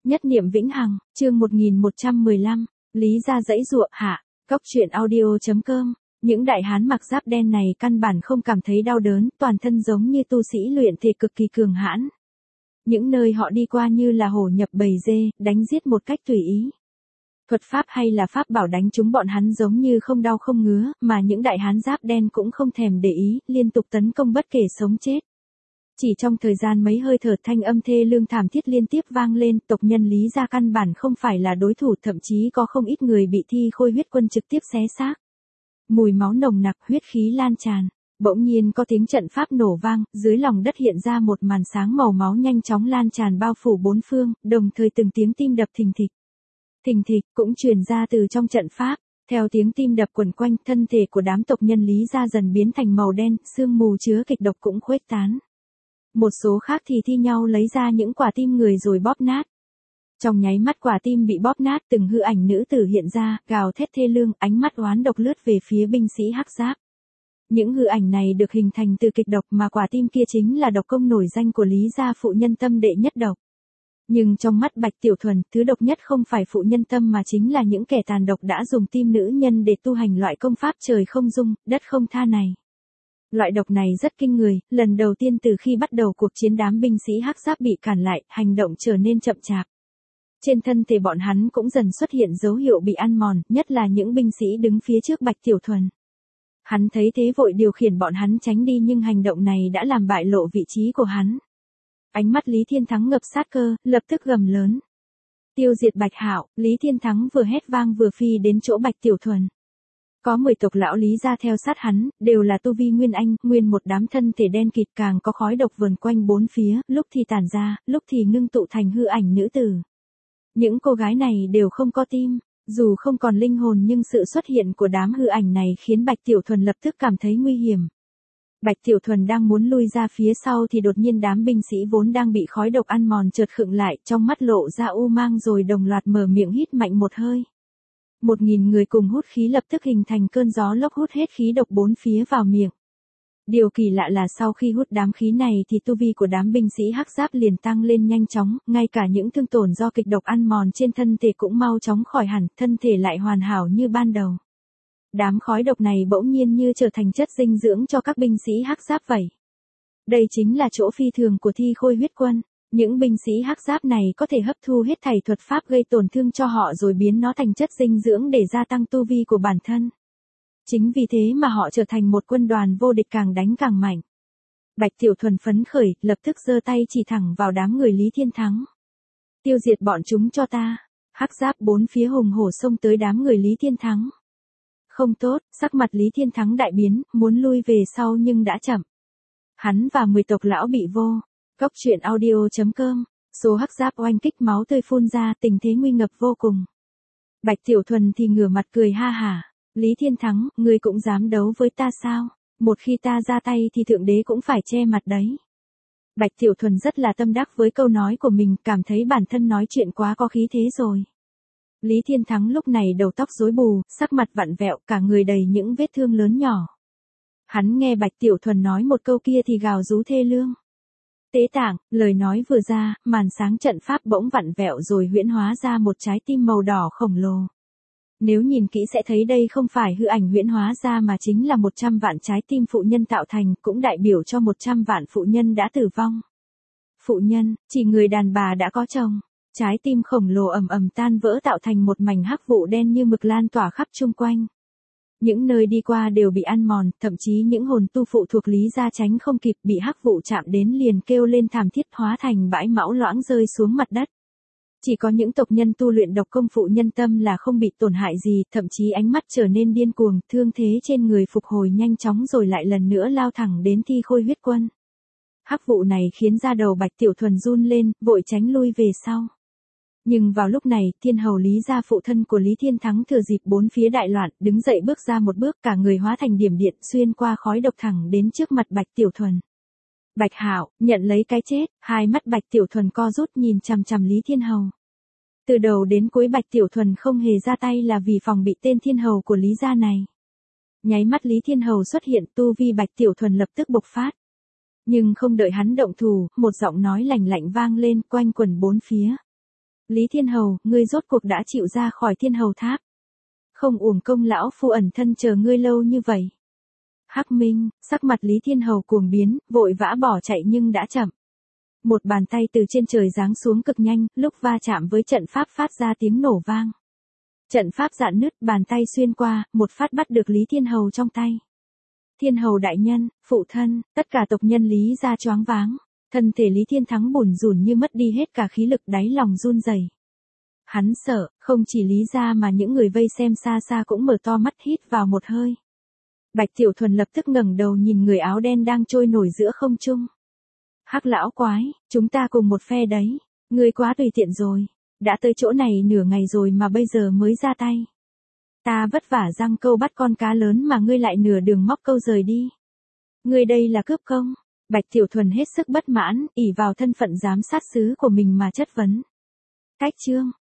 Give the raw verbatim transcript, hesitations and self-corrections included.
Nhất niệm vĩnh hằng, chương một nghìn một trăm mười lăm, Lý gia dãy dụa hạ, cốc truyện audio chấm com. Những đại hán mặc giáp đen này căn bản không cảm thấy đau đớn, toàn thân giống như tu sĩ luyện thể cực kỳ cường hãn. Những nơi họ đi qua như là hổ nhập bầy dê, đánh giết một cách tùy ý. Thuật pháp hay là pháp bảo đánh chúng bọn hắn giống như không đau không ngứa, mà những đại hán giáp đen cũng không thèm để ý, liên tục tấn công bất kể sống chết. Chỉ trong thời gian mấy hơi thở, thanh âm thê lương thảm thiết liên tiếp vang lên, tộc nhân Lý gia căn bản không phải là đối thủ, thậm chí có không ít người bị Thi Khôi huyết quân trực tiếp xé xác. Mùi máu nồng nặc, huyết khí lan tràn. Bỗng nhiên có tiếng trận pháp nổ vang, dưới lòng đất hiện ra một màn sáng màu máu nhanh chóng lan tràn bao phủ bốn phương, đồng thời từng tiếng tim đập thình thịch. Thình thịch cũng truyền ra từ trong trận pháp. Theo tiếng tim đập quẩn quanh, thân thể của đám tộc nhân Lý gia dần biến thành màu đen, sương mù chứa kịch độc cũng khuếch tán. Một số khác thì thi nhau lấy ra những quả tim người rồi bóp nát. Trong nháy mắt quả tim bị bóp nát, từng hư ảnh nữ tử hiện ra, gào thét thê lương, ánh mắt oán độc lướt về phía binh sĩ hắc giáp. Những hư ảnh này được hình thành từ kịch độc, mà quả tim kia chính là độc công nổi danh của Lý gia phụ nhân tâm đệ nhất độc. Nhưng trong mắt Bạch Tiểu Thuần, thứ độc nhất không phải phụ nhân tâm mà chính là những kẻ tàn độc đã dùng tim nữ nhân để tu hành loại công pháp trời không dung, đất không tha này. Loại độc này rất kinh người, lần đầu tiên từ khi bắt đầu cuộc chiến đám binh sĩ hắc giáp bị cản lại, hành động trở nên chậm chạp. Trên thân thể bọn hắn cũng dần xuất hiện dấu hiệu bị ăn mòn, nhất là những binh sĩ đứng phía trước Bạch Tiểu Thuần. Hắn thấy thế vội điều khiển bọn hắn tránh đi, nhưng hành động này đã làm bại lộ vị trí của hắn. Ánh mắt Lý Thiên Thắng ngập sát cơ, lập tức gầm lớn. Tiêu diệt Bạch Hạo. Lý Thiên Thắng vừa hét vang vừa phi đến chỗ Bạch Tiểu Thuần. Có mười tộc lão Lý gia theo sát hắn, đều là tu vi nguyên anh, nguyên một đám thân thể đen kịt, càng có khói độc vờn quanh bốn phía, lúc thì tản ra, lúc thì ngưng tụ thành hư ảnh nữ tử. Những cô gái này đều không có tim, dù không còn linh hồn, nhưng sự xuất hiện của đám hư ảnh này khiến Bạch Tiểu Thuần lập tức cảm thấy nguy hiểm. Bạch Tiểu Thuần đang muốn lui ra phía sau thì đột nhiên đám binh sĩ vốn đang bị khói độc ăn mòn chợt khựng lại, trong mắt lộ ra u mang rồi đồng loạt mở miệng hít mạnh một hơi. Một nghìn người cùng hút khí lập tức hình thành cơn gió lốc hút hết khí độc bốn phía vào miệng. Điều kỳ lạ là sau khi hút đám khí này thì tu vi của đám binh sĩ hắc giáp liền tăng lên nhanh chóng, ngay cả những thương tổn do kịch độc ăn mòn trên thân thể cũng mau chóng khỏi hẳn, thân thể lại hoàn hảo như ban đầu. Đám khói độc này bỗng nhiên như trở thành chất dinh dưỡng cho các binh sĩ hắc giáp vậy. Đây chính là chỗ phi thường của Thi Khôi huyết quân. Những binh sĩ hắc giáp này có thể hấp thu hết thảy thuật pháp gây tổn thương cho họ rồi biến nó thành chất dinh dưỡng để gia tăng tu vi của bản thân. Chính vì thế mà họ trở thành một quân đoàn vô địch, càng đánh càng mạnh. Bạch Tiểu Thuần phấn khởi, lập tức giơ tay chỉ thẳng vào đám người Lý Thiên Thắng. Tiêu diệt bọn chúng cho ta. Hắc giáp bốn phía hùng hổ xông tới đám người Lý Thiên Thắng. Không tốt, sắc mặt Lý Thiên Thắng đại biến, muốn lui về sau nhưng đã chậm. Hắn và mười tộc lão bị vô. Cốc truyện audio chấm com. Số hắc giáp oanh kích, máu tươi phun ra, tình thế nguy ngập vô cùng. Bạch Tiểu Thuần thì ngửa mặt cười ha hả. Lý Thiên Thắng, ngươi cũng dám đấu với ta sao? Một khi ta ra tay thì thượng đế cũng phải che mặt đấy. Bạch Tiểu Thuần rất là tâm đắc với câu nói của mình, cảm thấy bản thân nói chuyện quá có khí thế rồi. Lý Thiên Thắng lúc này đầu tóc rối bù, sắc mặt vặn vẹo, cả người đầy những vết thương lớn nhỏ. Hắn nghe Bạch Tiểu Thuần nói một câu kia thì gào rú thê lương. Tế tạng, lời nói vừa ra, màn sáng trận pháp bỗng vặn vẹo rồi huyễn hóa ra một trái tim màu đỏ khổng lồ. Nếu nhìn kỹ sẽ thấy đây không phải hư ảnh huyễn hóa ra mà chính là một trăm vạn trái tim phụ nhân tạo thành, cũng đại biểu cho một trăm vạn phụ nhân đã tử vong. Phụ nhân, chỉ người đàn bà đã có chồng. Trái tim khổng lồ ầm ầm tan vỡ tạo thành một mảnh hắc vụ đen như mực lan tỏa khắp chung quanh. Những nơi đi qua đều bị ăn mòn, thậm chí những hồn tu phụ thuộc Lý gia tránh không kịp, bị hắc vụ chạm đến liền kêu lên thảm thiết, hóa thành bãi máu loãng rơi xuống mặt đất. Chỉ có những tộc nhân tu luyện độc công phụ nhân tâm là không bị tổn hại gì, thậm chí ánh mắt trở nên điên cuồng, thương thế trên người phục hồi nhanh chóng rồi lại lần nữa lao thẳng đến Thi Khôi huyết quân. Hắc vụ này khiến da đầu Bạch Tiểu Thuần run lên, vội tránh lui về sau. Nhưng vào lúc này, Thiên hầu Lý gia phụ thân của Lý Thiên Thắng thừa dịp bốn phía đại loạn, đứng dậy bước ra một bước, cả người hóa thành điểm điện, xuyên qua khói độc thẳng đến trước mặt Bạch Tiểu Thuần. Bạch Hạo, nhận lấy cái chết. Hai mắt Bạch Tiểu Thuần co rút nhìn chằm chằm Lý Thiên hầu. Từ đầu đến cuối Bạch Tiểu Thuần không hề ra tay là vì phòng bị tên Thiên hầu của Lý gia này. Nháy mắt Lý Thiên hầu xuất hiện, tu vi Bạch Tiểu Thuần lập tức bộc phát. Nhưng không đợi hắn động thủ, một giọng nói lạnh lạnh vang lên quanh quẩn bốn phía. Lý Thiên Hầu, ngươi rốt cuộc đã chịu ra khỏi Thiên Hầu Tháp. Không uổng công lão phu ẩn thân chờ ngươi lâu như vậy. Hắc Minh, sắc mặt Lý Thiên Hầu cuồng biến, vội vã bỏ chạy nhưng đã chậm. Một bàn tay từ trên trời giáng xuống cực nhanh, lúc va chạm với trận pháp phát ra tiếng nổ vang. Trận pháp rạn nứt, bàn tay xuyên qua, một phát bắt được Lý Thiên Hầu trong tay. Thiên Hầu đại nhân, phụ thân, tất cả tộc nhân Lý gia choáng váng. Thân thể Lý Thiên Thắng bủn rủn như mất đi hết cả khí lực, đáy lòng run rẩy. Hắn sợ, không chỉ Lý gia mà những người vây xem xa xa cũng mở to mắt hít vào một hơi. Bạch Tiểu Thuần lập tức ngẩng đầu nhìn người áo đen đang trôi nổi giữa không trung. Hắc lão quái, chúng ta cùng một phe đấy, ngươi quá tùy tiện rồi, đã tới chỗ này nửa ngày rồi mà bây giờ mới ra tay. Ta vất vả giăng câu bắt con cá lớn mà ngươi lại nửa đường móc câu rời đi. Ngươi đây là cướp công. Bạch Tiểu Thuần hết sức bất mãn, ỷ vào thân phận giám sát sứ của mình mà chất vấn. Cách chương,